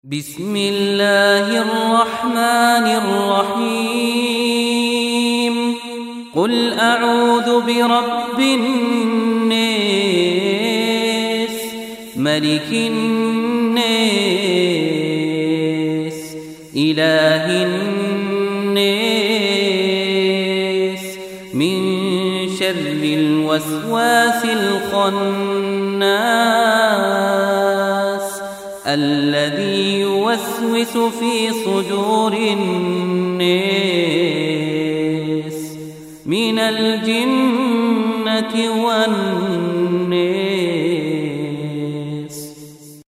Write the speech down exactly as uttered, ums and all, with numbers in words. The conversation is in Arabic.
بسم الله الرحمن الرحيم قل أعوذ برب الناس ملك الناس إله الناس من شر الوسواس الخناس الذي يوسوس في صدور الناس من الجنة والناس.